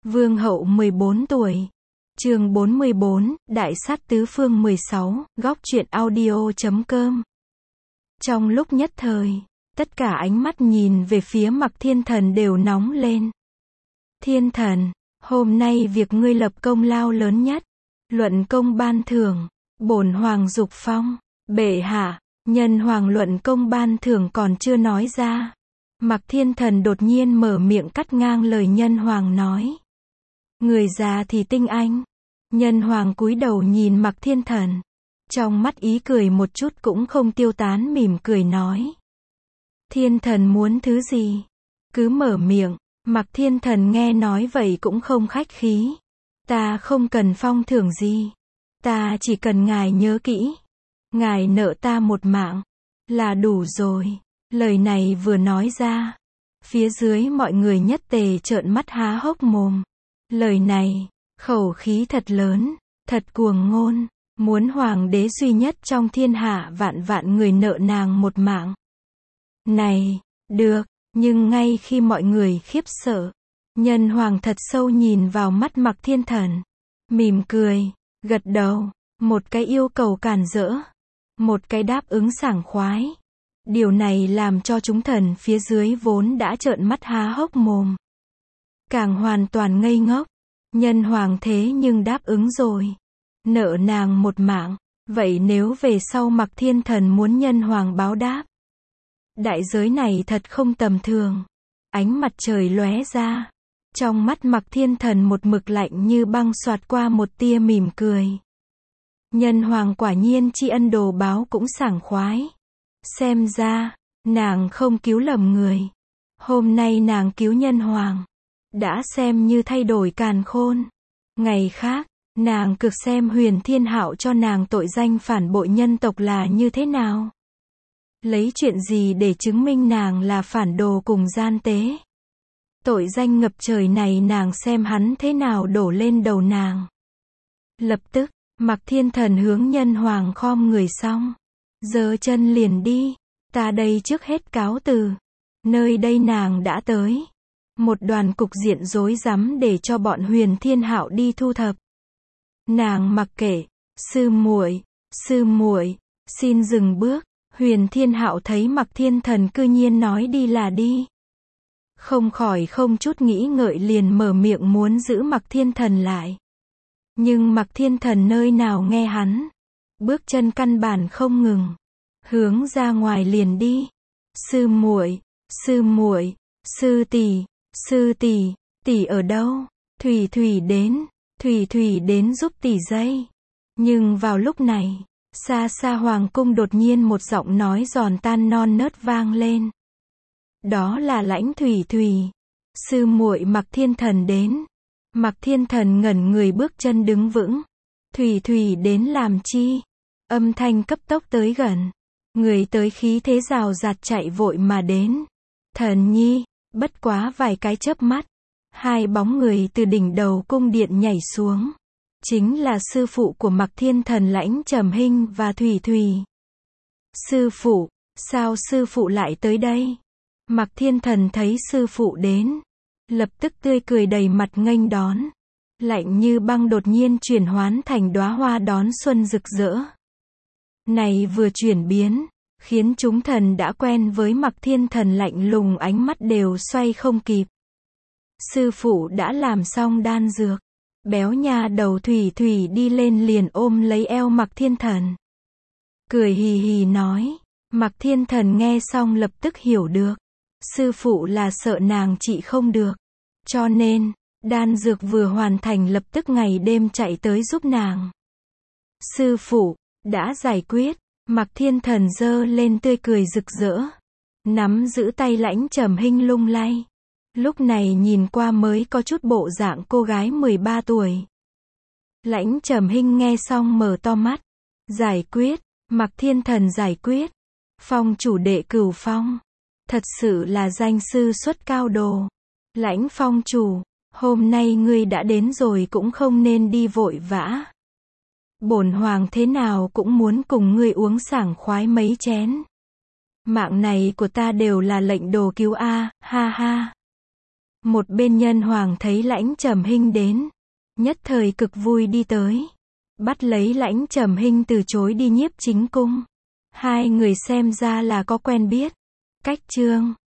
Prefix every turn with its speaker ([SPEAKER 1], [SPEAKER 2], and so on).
[SPEAKER 1] Vương hậu 14 tuổi. Chương 44, Đại sát tứ phương 16, góc truyện audio.com. Trong lúc nhất thời, tất cả ánh mắt nhìn về phía Mặc Thiên Thần đều nóng lên. Thiên Thần, hôm nay việc ngươi lập công lao lớn nhất. Luận công ban thưởng, bổn hoàng dục phong. Bệ hạ, nhân hoàng luận công ban thưởng còn chưa nói ra. Mặc Thiên Thần đột nhiên mở miệng cắt ngang lời nhân hoàng nói. Người già thì tinh anh. Nhân hoàng cúi đầu nhìn Mặc Thiên Thần. Trong mắt ý cười một chút cũng không tiêu tán, mỉm cười nói. Thiên Thần muốn thứ gì? Cứ mở miệng. Mặc Thiên Thần nghe nói vậy cũng không khách khí. Ta không cần phong thưởng gì. Ta chỉ cần ngài nhớ kỹ. Ngài nợ ta một mạng. Là đủ rồi. Lời này vừa nói ra. Phía dưới mọi người nhất tề trợn mắt há hốc mồm. Lời này, khẩu khí thật lớn, thật cuồng ngôn. Muốn hoàng đế duy nhất trong thiên hạ vạn vạn người nợ nàng một mạng. Này, được, nhưng ngay khi mọi người khiếp sợ, nhân hoàng thật sâu nhìn vào mắt Mặc Thiên Thần. Mỉm cười, gật đầu, một cái yêu cầu càn rỡ, một cái đáp ứng sảng khoái. Điều này làm cho chúng thần phía dưới vốn đã trợn mắt há hốc mồm. Càng hoàn toàn ngây ngốc. Nhân hoàng thế nhưng đáp ứng rồi. Nợ nàng một mạng. Vậy nếu về sau Mặc Thiên Thần muốn nhân hoàng báo đáp. Đại giới này thật không tầm thường. Ánh mặt trời lóe ra. Trong mắt Mặc Thiên Thần một mực lạnh như băng xoạt qua một tia mỉm cười. Nhân hoàng quả nhiên tri ân đồ báo cũng sảng khoái. Xem ra, nàng không cứu lầm người. Hôm nay nàng cứu nhân hoàng. Đã xem như thay đổi càn khôn. Ngày khác, nàng cực xem Huyền Thiên Hạo cho nàng tội danh phản bội nhân tộc là như thế nào. Lấy chuyện gì để chứng minh nàng là phản đồ cùng gian tế. Tội danh ngập trời này nàng xem hắn thế nào đổ lên đầu nàng. Lập tức, Mặc Thiên Thần hướng nhân hoàng khom người xong. Giơ chân liền đi. Ta đây trước hết cáo từ. Nơi đây nàng đã tới. Một đoàn cục diện rối rắm để cho bọn Huyền Thiên Hạo đi thu thập. Nàng mặc kệ. Sư muội, xin dừng bước. Huyền Thiên Hạo thấy Mặc Thiên Thần cư nhiên nói đi là đi. Không khỏi không chút nghĩ ngợi liền mở miệng muốn giữ Mặc Thiên Thần lại. Nhưng Mặc Thiên Thần nơi nào nghe hắn. Bước chân căn bản không ngừng. Hướng ra ngoài liền đi. Sư muội, sư tỷ, tỷ ở đâu? Thủy Thủy đến giúp tỷ dây. Nhưng vào lúc này, xa xa hoàng cung đột nhiên một giọng nói giòn tan non nớt vang lên. Đó là Lãnh Thủy. Sư muội Mặc Thiên Thần đến. Mặc Thiên Thần ngẩn người bước chân đứng vững. Thủy đến làm chi? Âm thanh cấp tốc tới gần. Người tới khí thế rào rạt chạy vội mà đến. Thần nhi, bất quá vài cái chớp mắt. Hai bóng người từ đỉnh đầu cung điện nhảy xuống. Chính là sư phụ của Mặc Thiên Thần Lãnh Trầm Hinh và Thủy. Sư phụ, sao sư phụ lại tới đây? Mặc Thiên Thần thấy sư phụ đến. Lập tức tươi cười đầy mặt nghênh đón. Lạnh như băng đột nhiên chuyển hoán thành đóa hoa đón xuân rực rỡ. Này vừa chuyển biến, khiến chúng thần đã quen với Mặc Thiên Thần lạnh lùng ánh mắt đều xoay không kịp. Sư phụ đã làm xong đan dược. Béo nha đầu Thủy đi lên liền ôm lấy eo Mặc Thiên Thần. Cười hì hì nói. Mặc Thiên Thần nghe xong lập tức hiểu được. Sư phụ là sợ nàng trị không được. Cho nên, đan dược vừa hoàn thành lập tức ngày đêm chạy tới giúp nàng. Sư phụ, đã giải quyết. Mặc Thiên Thần giơ lên tươi cười rực rỡ. Nắm giữ tay Lãnh Trầm Hinh lung lay. Lúc này nhìn qua mới có chút bộ dạng cô gái 13 tuổi. Lãnh Trầm Hinh nghe xong mở to mắt. Giải quyết. Mặc Thiên Thần giải quyết. Phong chủ đệ Cửu Phong. Thật sự là danh sư xuất cao đồ. Lãnh phong chủ, hôm nay ngươi đã đến rồi cũng không nên đi vội vã. Bổn hoàng thế nào cũng muốn cùng ngươi uống sảng khoái mấy chén. Mạng này của ta đều là lệnh đồ cứu a, ha ha. Một bên nhân hoàng thấy Lãnh Trầm Hinh đến, nhất thời cực vui đi tới, bắt lấy Lãnh Trầm Hinh từ chối đi Nhiếp Chính cung. Hai người xem ra là có quen biết. Cách chương